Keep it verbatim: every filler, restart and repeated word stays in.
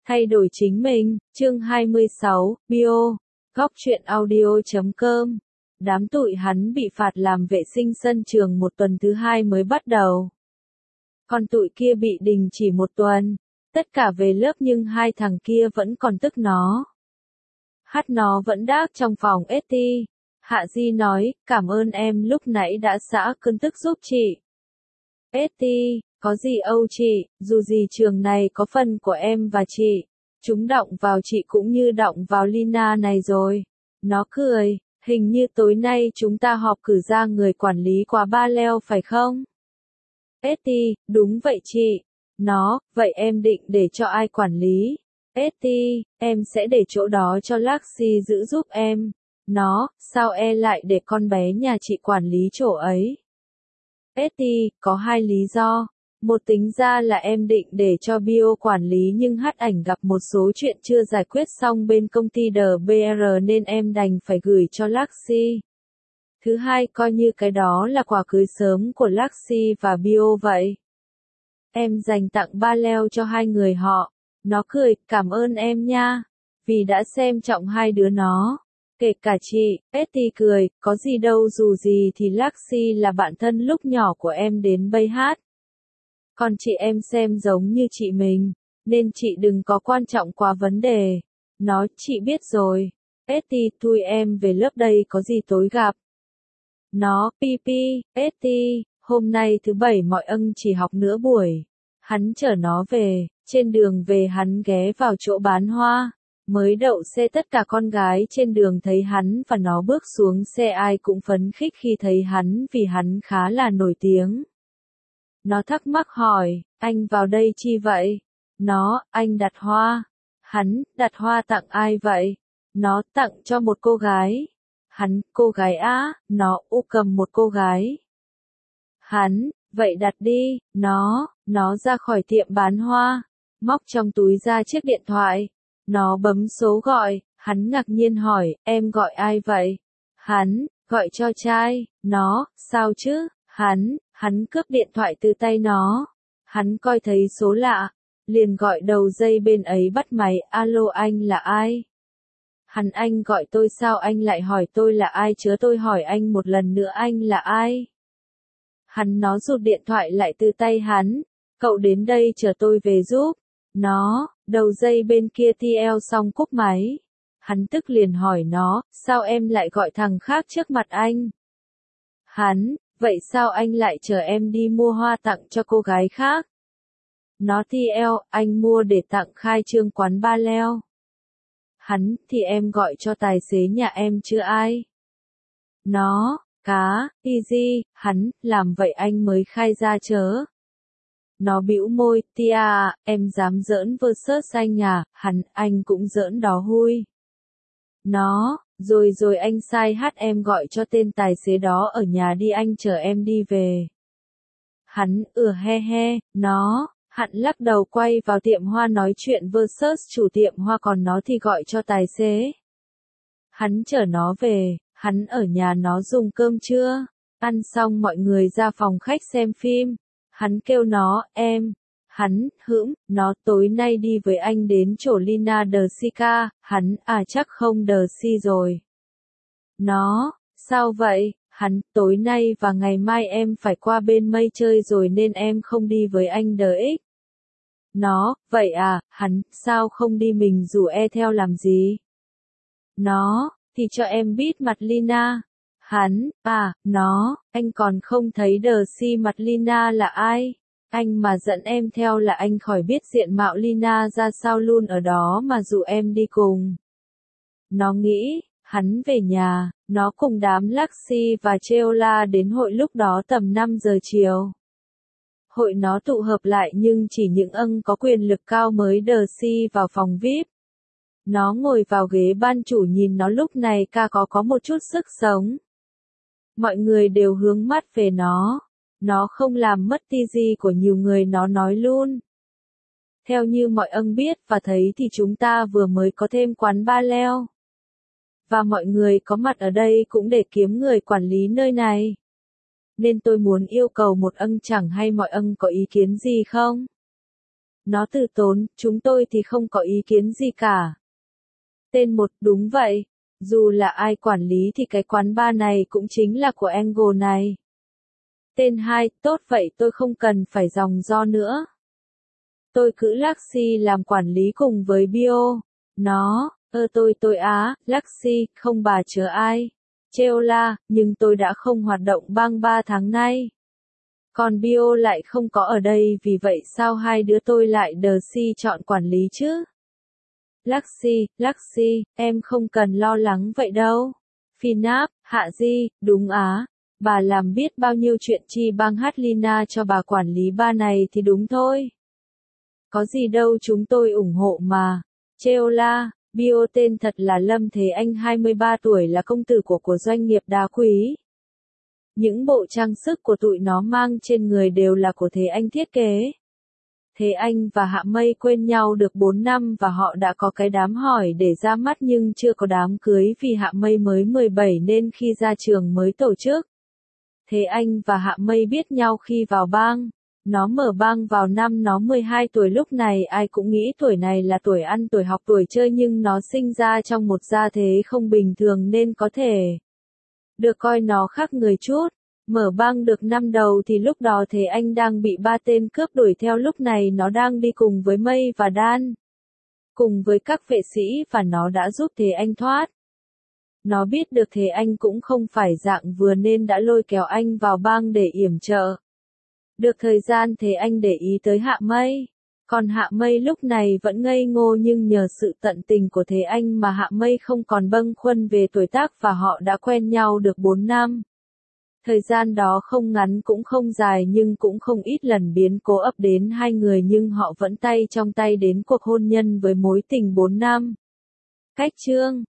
Thay đổi chính mình, chương hai mươi sáu, bio, góc truyện audio chấm com. Đám tụi hắn bị phạt làm vệ sinh sân trường một tuần thứ hai mới bắt đầu. Còn tụi kia bị đình chỉ một tuần, tất cả về lớp nhưng hai thằng kia vẫn còn tức nó. Hát nó vẫn đác trong phòng ét tê. Hạ Di nói, cảm ơn em lúc nãy đã xả cơn tức giúp chị. ét tê, có gì âu chị, dù gì trường này có phần của em và chị. Chúng động vào chị cũng như động vào Lina này rồi. Nó cười, hình như tối nay chúng ta họp cử ra người quản lý quá ba leo phải không? ét tê, đúng vậy chị. Nó, vậy em định để cho ai quản lý? ét tê, em sẽ để chỗ đó cho Laxi giữ giúp em. Nó, sao e lại để con bé nhà chị quản lý chỗ ấy? ét tê, có hai lý do. Một tính ra là em định để cho Bio quản lý nhưng hát ảnh gặp một số chuyện chưa giải quyết xong bên công ty đê bê rờ nên em đành phải gửi cho Laxi. Thứ hai coi như cái đó là quà cưới sớm của Laxi và Bio vậy. Em dành tặng ba leo cho hai người họ. Nó cười, cảm ơn em nha. Vì đã xem trọng hai đứa nó. Kể cả chị, ét tê cười, có gì đâu dù gì thì Laxi là bạn thân lúc nhỏ của em đến bây hát. Còn chị em xem giống như chị mình, nên chị đừng có quan trọng quá vấn đề. Nó, chị biết rồi. ét tê, thui em về lớp đây có gì tối gặp. Nó, pi pi, ét tê, hôm nay thứ bảy mọi ân chỉ học nửa buổi. Hắn chở nó về, trên đường về hắn ghé vào chỗ bán hoa. Mới đậu xe tất cả con gái trên đường thấy hắn và nó bước xuống xe ai cũng phấn khích khi thấy hắn vì hắn khá là nổi tiếng. Nó thắc mắc hỏi, anh vào đây chi vậy? Nó, anh đặt hoa. Hắn, đặt hoa tặng ai vậy? Nó, tặng cho một cô gái. Hắn, cô gái á, nó, u cầm một cô gái. Hắn, vậy đặt đi, nó, nó ra khỏi tiệm bán hoa, móc trong túi ra chiếc điện thoại. Nó bấm số gọi, hắn ngạc nhiên hỏi, em gọi ai vậy? Hắn, gọi cho trai. Nó, sao chứ? Hắn, hắn cướp điện thoại từ tay nó. Hắn coi thấy số lạ, liền gọi đầu dây bên ấy bắt máy, alo anh là ai? Hắn, anh gọi tôi sao anh lại hỏi tôi là ai chứ, tôi hỏi anh một lần nữa anh là ai? Hắn, nó rụt điện thoại lại từ tay hắn, cậu đến đây chờ tôi về giúp. Nó, đầu dây bên kia tê lờ xong cúp máy. Hắn tức liền hỏi nó, sao em lại gọi thằng khác trước mặt anh? Hắn, vậy sao anh lại chờ em đi mua hoa tặng cho cô gái khác? Nó, tê lờ, anh mua để tặng khai trương quán ba leo. Hắn, thì em gọi cho tài xế nhà em chứ ai? Nó, cá, easy, hắn, làm vậy anh mới khai ra chớ. Nó bĩu môi, tia à, em dám giỡn versus anh à, hắn, anh cũng giỡn đó hui. Nó, rồi rồi anh sai hát em gọi cho tên tài xế đó ở nhà đi anh chờ em đi về. Hắn, ừ he he, nó, hắn lắc đầu quay vào tiệm hoa nói chuyện versus chủ tiệm hoa còn nó thì gọi cho tài xế. Hắn chở nó về, hắn ở nhà nó dùng cơm trưa, ăn xong mọi người ra phòng khách xem phim. Hắn kêu nó, em. Hắn, hững, nó tối nay đi với anh đến chỗ Lina đờ Sica. Hắn, à chắc không đờ si rồi. Nó, sao vậy? Hắn, tối nay và ngày mai em phải qua bên mây chơi rồi nên em không đi với anh đờ ích. Nó, vậy à, hắn, sao không đi mình rủ e theo làm gì? Nó, thì cho em biết mặt Lina. Hắn, à, nó, anh còn không thấy đờ si mặt Lina là ai? Anh mà dẫn em theo là anh khỏi biết diện mạo Lina ra sao luôn ở đó mà dụ em đi cùng. Nó nghĩ, hắn về nhà, nó cùng đám Laxi và Cheola đến hội lúc đó tầm năm giờ chiều. Hội nó tụ hợp lại nhưng chỉ những ân có quyền lực cao mới đờ si vào phòng vi ai pi. Nó ngồi vào ghế ban chủ nhìn nó lúc này ca có có một chút sức sống. Mọi người đều hướng mắt về nó. Nó không làm mất ti gì của nhiều người nó nói luôn. Theo như mọi ân biết và thấy thì chúng ta vừa mới có thêm quán ba leo. Và mọi người có mặt ở đây cũng để kiếm người quản lý nơi này. Nên tôi muốn yêu cầu một ân chẳng hay mọi ân có ý kiến gì không? Nó từ tốn, chúng tôi thì không có ý kiến gì cả. Tên một, đúng vậy. Dù là ai quản lý thì cái quán bar này cũng chính là của Angle này. Tên hai, tốt vậy tôi không cần phải dòng do nữa. Tôi cử Luxy làm quản lý cùng với Bio. Nó, ơ tôi tôi á, Luxy, không bà chớ ai. Trêu la, nhưng tôi đã không hoạt động bang ba tháng nay. Còn Bio lại không có ở đây vì vậy sao hai đứa tôi lại đờ si chọn quản lý chứ? Luxy, Luxy, em không cần lo lắng vậy đâu. Phinap, Hạ Di, đúng á. Bà làm biết bao nhiêu chuyện chi bang Hatlina cho bà quản lý ba này thì đúng thôi. Có gì đâu chúng tôi ủng hộ mà. Trêu la, Bio tên thật là Lâm Thế Anh hai mươi ba tuổi là công tử của của doanh nghiệp đá quý. Những bộ trang sức của tụi nó mang trên người đều là của Thế Anh thiết kế. Thế Anh và Hạ Mây quen nhau được bốn năm và họ đã có cái đám hỏi để ra mắt nhưng chưa có đám cưới vì Hạ Mây mới mười bảy nên khi ra trường mới tổ chức. Thế Anh và Hạ Mây biết nhau khi vào bang. Nó mở bang vào năm nó mười hai tuổi lúc này ai cũng nghĩ tuổi này là tuổi ăn tuổi học tuổi chơi nhưng nó sinh ra trong một gia thế không bình thường nên có thể được coi nó khác người chút. Mở bang được năm đầu thì lúc đó Thế Anh đang bị ba tên cướp đuổi theo lúc này nó đang đi cùng với Mây và Dan. Cùng với các vệ sĩ và nó đã giúp Thế Anh thoát. Nó biết được Thế Anh cũng không phải dạng vừa nên đã lôi kéo anh vào bang để yểm trợ. Được thời gian Thế Anh để ý tới Hạ Mây. Còn Hạ Mây lúc này vẫn ngây ngô nhưng nhờ sự tận tình của Thế Anh mà Hạ Mây không còn bâng khuâng về tuổi tác và họ đã quen nhau được bốn năm. Thời gian đó không ngắn cũng không dài nhưng cũng không ít lần biến cố ập đến hai người nhưng họ vẫn tay trong tay đến cuộc hôn nhân với mối tình bốn năm. Cách chương